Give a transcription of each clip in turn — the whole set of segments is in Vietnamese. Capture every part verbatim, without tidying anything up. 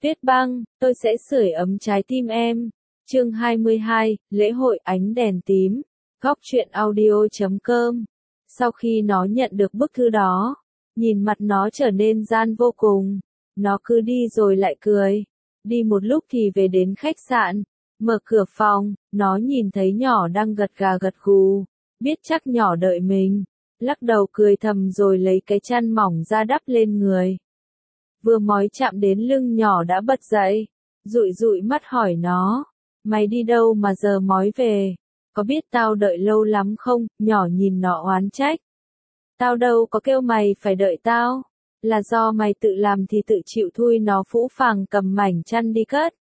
Tuyết băng, tôi sẽ sưởi ấm trái tim em. Chương hai mươi hai, lễ hội ánh đèn tím. Góc truyện audio chấm com. Sau khi nó nhận được bức thư đó, nhìn mặt nó trở nên gian vô cùng. Nó cứ đi rồi lại cười. Đi một lúc thì về đến khách sạn. Mở cửa phòng, nó nhìn thấy nhỏ đang gật gà gật gù. Biết chắc nhỏ đợi mình. Lắc đầu cười thầm rồi lấy cái chăn mỏng ra đắp lên người. Vừa mói chạm đến lưng nhỏ đã bật dậy. Dụi dụi mắt hỏi nó. Mày đi đâu mà giờ mói về? Có biết tao đợi lâu lắm không? Nhỏ nhìn nó oán trách. Tao đâu có kêu mày phải đợi tao. Là do mày tự làm thì tự chịu thui. Nó phũ phàng cầm mảnh chăn đi cất.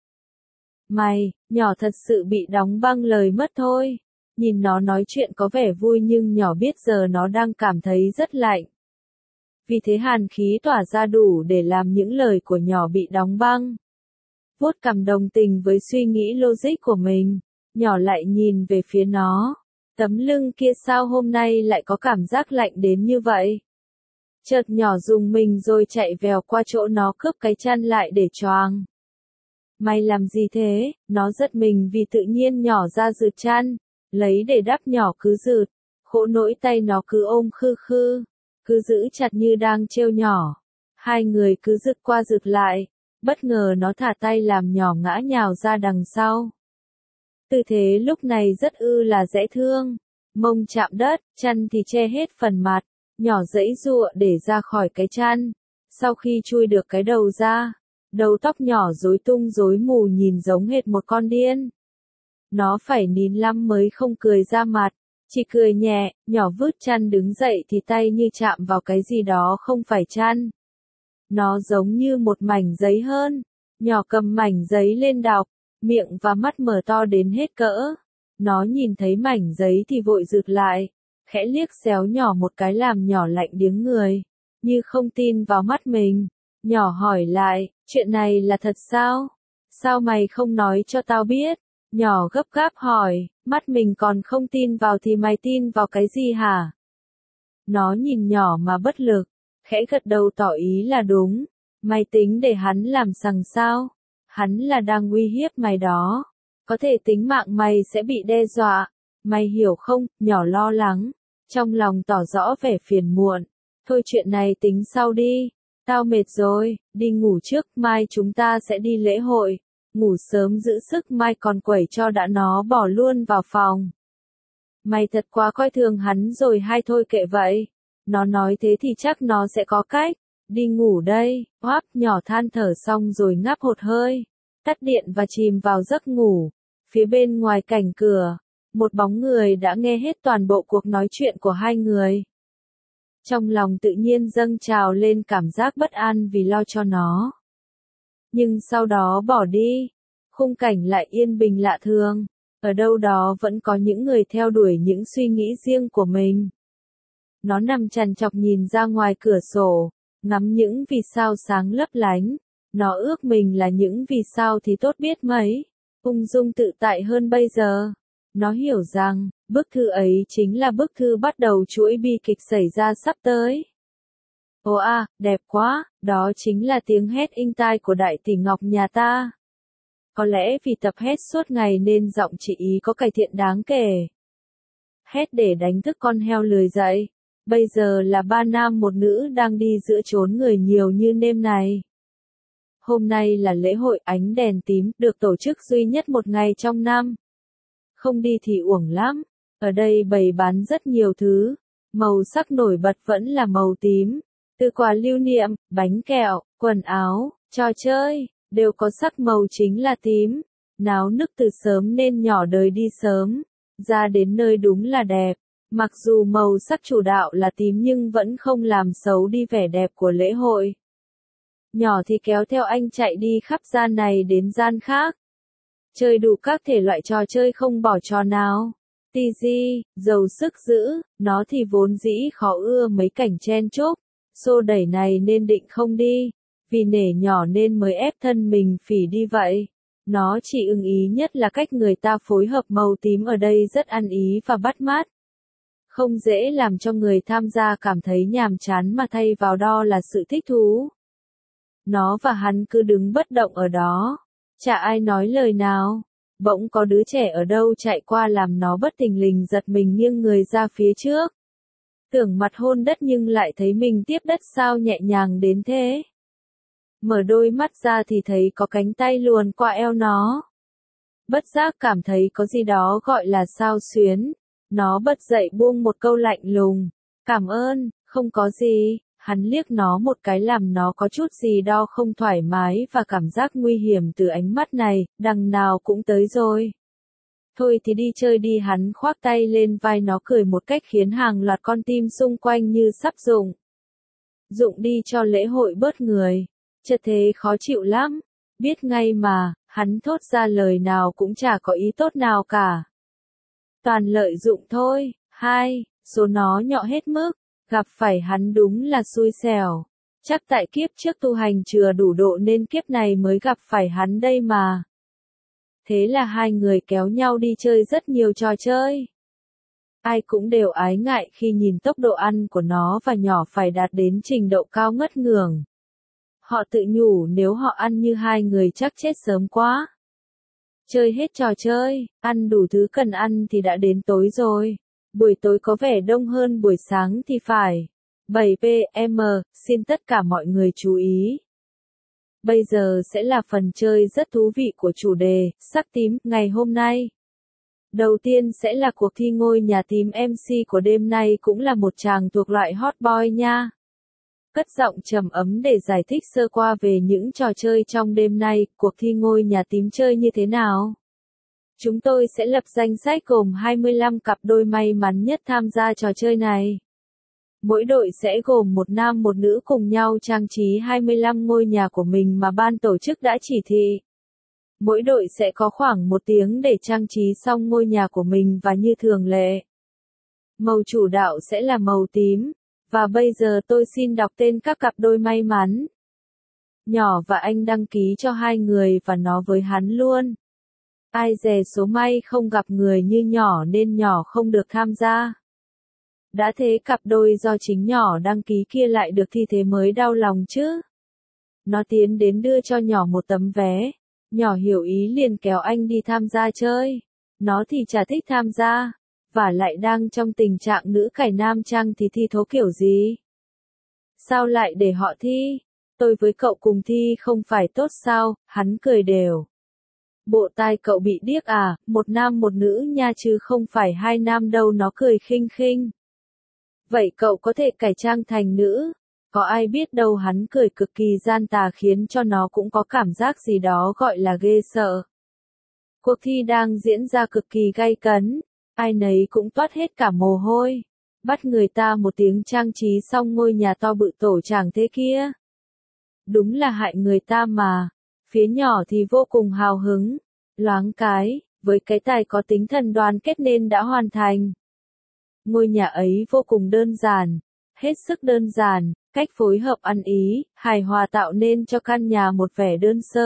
Mày, nhỏ thật sự bị đóng băng lời mất thôi. Nhìn nó nói chuyện có vẻ vui nhưng nhỏ biết giờ nó đang cảm thấy rất lạnh. Vì thế hàn khí tỏa ra đủ để làm những lời của nhỏ bị đóng băng. Vuốt cằm đồng tình với suy nghĩ logic của mình, nhỏ lại nhìn về phía nó. Tấm lưng kia sao hôm nay lại có cảm giác lạnh đến như vậy? Chợt nhỏ dùng mình rồi chạy vèo qua chỗ nó cướp cái chăn lại để choàng. Mày làm gì thế? Nó giật mình vì tự nhiên nhỏ ra rượt chăn, lấy để đắp nhỏ cứ rượt. Khổ nỗi tay nó cứ ôm khư khư, cứ giữ chặt như đang trêu nhỏ. Hai người cứ rượt qua rượt lại, bất ngờ nó thả tay làm nhỏ ngã nhào ra đằng sau. Tư thế lúc này rất ư là dễ thương, mông chạm đất, chăn thì che hết phần mặt, nhỏ giãy giụa để ra khỏi cái chăn. Sau khi chui được cái đầu ra, đầu tóc nhỏ rối tung rối mù nhìn giống hệt một con điên. Nó phải nín lắm mới không cười ra mặt, chỉ cười nhẹ. Nhỏ vứt chăn đứng dậy thì tay như chạm vào cái gì đó không phải chăn. Nó giống như một mảnh giấy hơn. Nhỏ cầm mảnh giấy lên đọc, miệng và mắt mở to đến hết cỡ. Nó nhìn thấy mảnh giấy thì vội rụt lại, khẽ liếc xéo nhỏ một cái làm nhỏ lạnh điếng người, như không tin vào mắt mình. Nhỏ hỏi lại, chuyện này là thật sao? Sao mày không nói cho tao biết? Nhỏ gấp gáp hỏi, mắt mình còn không tin vào thì mày tin vào cái gì hả? Nó nhìn nhỏ mà bất lực, khẽ gật đầu tỏ ý là đúng. Mày tính để hắn làm sằng sao? Hắn là đang uy hiếp mày đó. Có thể tính mạng mày sẽ bị đe dọa. Mày hiểu không? Nhỏ lo lắng, trong lòng tỏ rõ vẻ phiền muộn. Thôi chuyện này tính sau đi. Tao mệt rồi, đi ngủ trước, mai chúng ta sẽ đi lễ hội. Ngủ sớm giữ sức, mai còn quẩy cho đã. Nó bỏ luôn vào phòng. Mày thật quá coi thường hắn rồi hay thôi kệ vậy. Nó nói thế thì chắc nó sẽ có cách. Đi ngủ đây. Hoáp, nhỏ than thở xong rồi ngáp hụt hơi. Tắt điện và chìm vào giấc ngủ. Phía bên ngoài cảnh cửa, một bóng người đã nghe hết toàn bộ cuộc nói chuyện của hai người. Trong lòng tự nhiên dâng trào lên cảm giác bất an vì lo cho nó. Nhưng sau đó bỏ đi. Khung cảnh lại yên bình lạ thường. Ở đâu đó vẫn có những người theo đuổi những suy nghĩ riêng của mình. Nó nằm trằn trọc nhìn ra ngoài cửa sổ, ngắm những vì sao sáng lấp lánh. Nó ước mình là những vì sao thì tốt biết mấy, ung dung tự tại hơn bây giờ. Nó hiểu rằng, bức thư ấy chính là bức thư bắt đầu chuỗi bi kịch xảy ra sắp tới. Ồ à, đẹp quá, đó chính là tiếng hét inh tai của đại tỷ Ngọc nhà ta. Có lẽ vì tập hét suốt ngày nên giọng chị ý có cải thiện đáng kể. Hét để đánh thức con heo lười dậy. Bây giờ là ba nam một nữ đang đi giữa chốn người nhiều như nêm này. Hôm nay là lễ hội ánh đèn tím, được tổ chức duy nhất một ngày trong năm. Không đi thì uổng lắm. Ở đây bày bán rất nhiều thứ. Màu sắc nổi bật vẫn là màu tím. Từ quà lưu niệm, bánh kẹo, quần áo, trò chơi, đều có sắc màu chính là tím. Náo nức từ sớm nên nhỏ đời đi sớm. Ra đến nơi đúng là đẹp. Mặc dù màu sắc chủ đạo là tím nhưng vẫn không làm xấu đi vẻ đẹp của lễ hội. Nhỏ thì kéo theo anh chạy đi khắp gian này đến gian khác. Chơi đủ các thể loại trò chơi không bỏ trò nào. Tì di, giàu sức giữ, nó thì vốn dĩ khó ưa mấy cảnh chen chúc, xô đẩy này nên định không đi. Vì nể nhỏ nên mới ép thân mình phỉ đi vậy. Nó chỉ ưng ý nhất là cách người ta phối hợp màu tím ở đây rất ăn ý và bắt mắt. Không dễ làm cho người tham gia cảm thấy nhàm chán mà thay vào đó là sự thích thú. Nó và hắn cứ đứng bất động ở đó. Chả ai nói lời nào. Bỗng có đứa trẻ ở đâu chạy qua làm nó bất thình lình giật mình nghiêng người ra phía trước. Tưởng mặt hôn đất nhưng lại thấy mình tiếp đất sao nhẹ nhàng đến thế. Mở đôi mắt ra thì thấy có cánh tay luồn qua eo nó. Bất giác cảm thấy có gì đó gọi là sao xuyến. Nó bật dậy buông một câu lạnh lùng. Cảm ơn, không có gì. Hắn liếc nó một cái làm nó có chút gì đó không thoải mái và cảm giác nguy hiểm từ ánh mắt này, đằng nào cũng tới rồi. Thôi thì đi chơi đi, hắn khoác tay lên vai nó cười một cách khiến hàng loạt con tim xung quanh như sắp rụng. Rụng đi cho lễ hội bớt người. Chợt thế khó chịu lắm. Biết ngay mà, hắn thốt ra lời nào cũng chả có ý tốt nào cả. Toàn lợi dụng thôi. Hai, số nó nhỏ hết mức. Gặp phải hắn đúng là xui xẻo. Chắc tại kiếp trước tu hành chưa đủ độ nên kiếp này mới gặp phải hắn đây mà. Thế là hai người kéo nhau đi chơi rất nhiều trò chơi. Ai cũng đều ái ngại khi nhìn tốc độ ăn của nó và nhỏ phải đạt đến trình độ cao ngất ngường. Họ tự nhủ nếu họ ăn như hai người chắc chết sớm quá. Chơi hết trò chơi, ăn đủ thứ cần ăn thì đã đến tối rồi. Buổi tối có vẻ đông hơn buổi sáng thì phải. bảy p m, xin tất cả mọi người chú ý. Bây giờ sẽ là phần chơi rất thú vị của chủ đề, sắc tím, ngày hôm nay. Đầu tiên sẽ là cuộc thi ngôi nhà tím, em xê của đêm nay cũng là một chàng thuộc loại hot boy nha. Cất giọng trầm ấm để giải thích sơ qua về những trò chơi trong đêm nay, cuộc thi ngôi nhà tím chơi như thế nào. Chúng tôi sẽ lập danh sách gồm hai mươi lăm cặp đôi may mắn nhất tham gia trò chơi này. Mỗi đội sẽ gồm một nam một nữ cùng nhau trang trí hai mươi lăm ngôi nhà của mình mà ban tổ chức đã chỉ thị. Mỗi đội sẽ có khoảng một tiếng để trang trí xong ngôi nhà của mình và như thường lệ. Màu chủ đạo sẽ là màu tím. Và bây giờ tôi xin đọc tên các cặp đôi may mắn. Nhỏ và anh đăng ký cho hai người và nó với hắn luôn. Ai dè số may không gặp người như nhỏ nên nhỏ không được tham gia. Đã thế cặp đôi do chính nhỏ đăng ký kia lại được thi thế mới đau lòng chứ. Nó tiến đến đưa cho nhỏ một tấm vé. Nhỏ hiểu ý liền kéo anh đi tham gia chơi. Nó thì chả thích tham gia. Và lại đang trong tình trạng nữ cải nam trang thì thi thố kiểu gì? Sao lại để họ thi? Tôi với cậu cùng thi không phải tốt sao? Hắn cười đều. Bộ tai cậu bị điếc à? Một nam một nữ nha chứ không phải hai nam đâu, nó cười khinh khinh. Vậy cậu có thể cải trang thành nữ? Có ai biết đâu, hắn cười cực kỳ gian tà khiến cho nó cũng có cảm giác gì đó gọi là ghê sợ. Cuộc thi đang diễn ra cực kỳ gay cấn. Ai nấy cũng toát hết cả mồ hôi. Bắt người ta một tiếng trang trí xong ngôi nhà to bự tổ chảng thế kia. Đúng là hại người ta mà. Phía nhỏ thì vô cùng hào hứng. Loáng cái, với cái tài có tính thần đoàn kết nên đã hoàn thành. Ngôi nhà ấy vô cùng đơn giản. Hết sức đơn giản, cách phối hợp ăn ý, hài hòa tạo nên cho căn nhà một vẻ đơn sơ.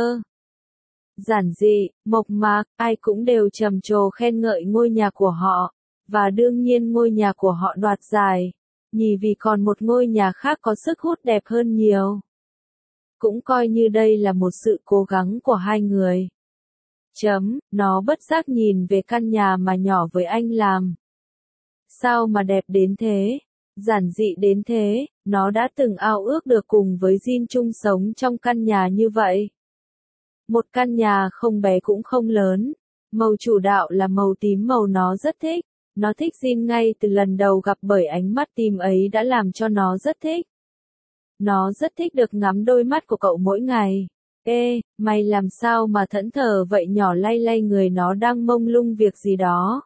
Giản dị, mộc mạc, ai cũng đều trầm trồ khen ngợi ngôi nhà của họ. Và đương nhiên ngôi nhà của họ đoạt giải. Nhì vì còn một ngôi nhà khác có sức hút đẹp hơn nhiều. Cũng coi như đây là một sự cố gắng của hai người. Chấm, nó bất giác nhìn về căn nhà mà nhỏ với anh làm. Sao mà đẹp đến thế? Giản dị đến thế, nó đã từng ao ước được cùng với Jin chung sống trong căn nhà như vậy. Một căn nhà không bé cũng không lớn. Màu chủ đạo là màu tím, màu nó rất thích. Nó thích Jin ngay từ lần đầu gặp bởi ánh mắt tím ấy đã làm cho nó rất thích. Nó rất thích được ngắm đôi mắt của cậu mỗi ngày. Ê, mày làm sao mà thẫn thờ vậy? Nhỏ lay lay người nó đang mông lung việc gì đó.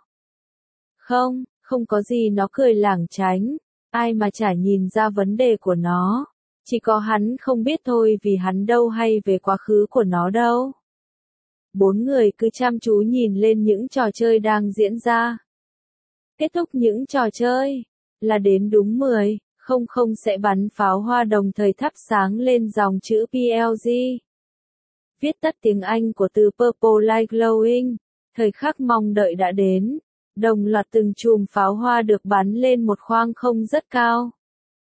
Không, không có gì, nó cười lảng tránh. Ai mà chả nhìn ra vấn đề của nó. Chỉ có hắn không biết thôi, vì hắn đâu hay về quá khứ của nó đâu. Bốn người cứ chăm chú nhìn lên những trò chơi đang diễn ra. Kết thúc những trò chơi là đến đúng mười, không không sẽ bắn pháo hoa đồng thời thắp sáng lên dòng chữ pê lờ giê. Viết tắt tiếng Anh của từ Purple Light Glowing. Thời khắc mong đợi đã đến. Đồng loạt từng chùm pháo hoa được bắn lên một khoang không rất cao.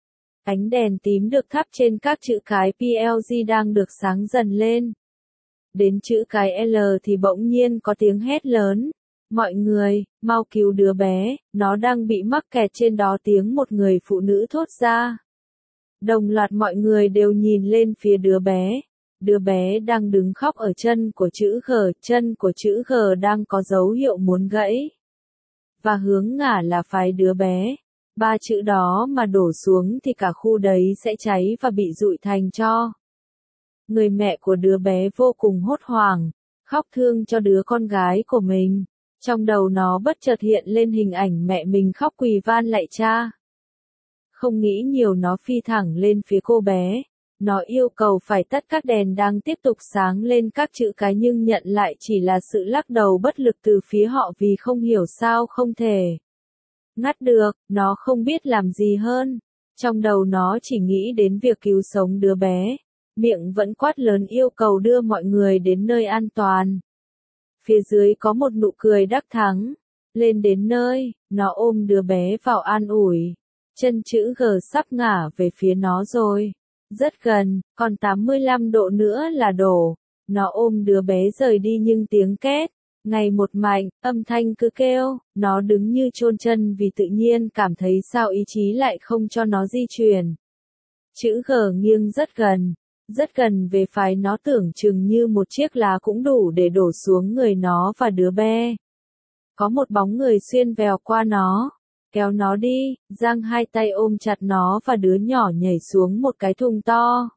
Ánh đèn tím được thắp trên các chữ cái pê lờ giê đang được sáng dần lên. Đến chữ cái L thì bỗng nhiên có tiếng hét lớn. Mọi người, mau cứu đứa bé, nó đang bị mắc kẹt trên đó, tiếng một người phụ nữ thốt ra. Đồng loạt mọi người đều nhìn lên phía đứa bé. Đứa bé đang đứng khóc ở chân của chữ G, chân của chữ G đang có dấu hiệu muốn gãy. Và hướng ngả là phải đứa bé. Ba chữ đó mà đổ xuống thì cả khu đấy sẽ cháy và bị rụi thành tro. Người mẹ của đứa bé vô cùng hốt hoảng, khóc thương cho đứa con gái của mình. Trong đầu nó bất chợt hiện lên hình ảnh mẹ mình khóc quỳ van lạy cha. Không nghĩ nhiều, nó phi thẳng lên phía cô bé. Nó yêu cầu phải tắt các đèn đang tiếp tục sáng lên các chữ cái, nhưng nhận lại chỉ là sự lắc đầu bất lực từ phía họ vì không hiểu sao không thể ngắt được. Nó không biết làm gì hơn. Trong đầu nó chỉ nghĩ đến việc cứu sống đứa bé. Miệng vẫn quát lớn yêu cầu đưa mọi người đến nơi an toàn. Phía dưới có một nụ cười đắc thắng. Lên đến nơi, nó ôm đứa bé vào an ủi. Chân chữ G sắp ngả về phía nó rồi. Rất gần, còn tám mươi lăm độ nữa là đổ. Nó ôm đứa bé rời đi nhưng tiếng két, ngày một mạnh, âm thanh cứ kêu, nó đứng như chôn chân vì tự nhiên cảm thấy sao ý chí lại không cho nó di chuyển. Chữ G nghiêng rất gần, rất gần về phải, nó tưởng chừng như một chiếc lá cũng đủ để đổ xuống người nó và đứa bé. Có một bóng người xuyên vèo qua nó, kéo nó đi, giang hai tay ôm chặt nó và đứa nhỏ nhảy xuống một cái thùng to.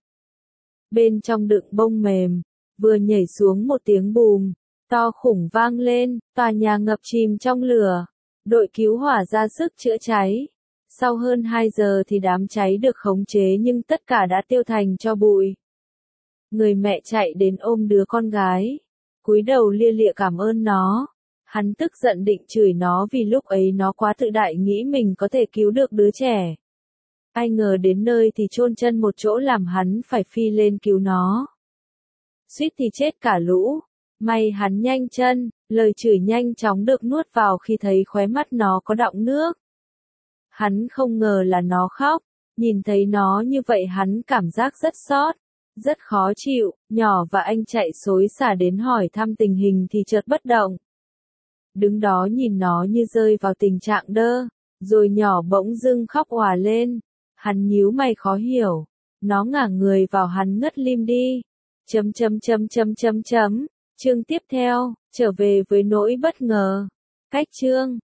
Bên trong đựng bông mềm, vừa nhảy xuống một tiếng bùm, to khủng vang lên, tòa nhà ngập chìm trong lửa. Đội cứu hỏa ra sức chữa cháy. Sau hơn hai giờ thì đám cháy được khống chế nhưng tất cả đã tiêu thành tro bụi. Người mẹ chạy đến ôm đứa con gái, cúi đầu lia lịa cảm ơn nó. Hắn tức giận định chửi nó vì lúc ấy nó quá tự đại nghĩ mình có thể cứu được đứa trẻ. Ai ngờ đến nơi thì chôn chân một chỗ làm hắn phải phi lên cứu nó. Suýt thì chết cả lũ. May hắn nhanh chân, lời chửi nhanh chóng được nuốt vào khi thấy khóe mắt nó có đọng nước. Hắn không ngờ là nó khóc, nhìn thấy nó như vậy hắn cảm giác rất xót, rất khó chịu. Nhỏ và anh chạy xối xả đến hỏi thăm tình hình thì chợt bất động. Đứng đó nhìn nó như rơi vào tình trạng đơ, rồi nhỏ bỗng dưng khóc òa lên. Hắn nhíu mày khó hiểu, nó ngả người vào hắn ngất lim đi. Chấm chấm chấm chấm chấm chấm. Chương tiếp theo, trở về với nỗi bất ngờ. Cách chương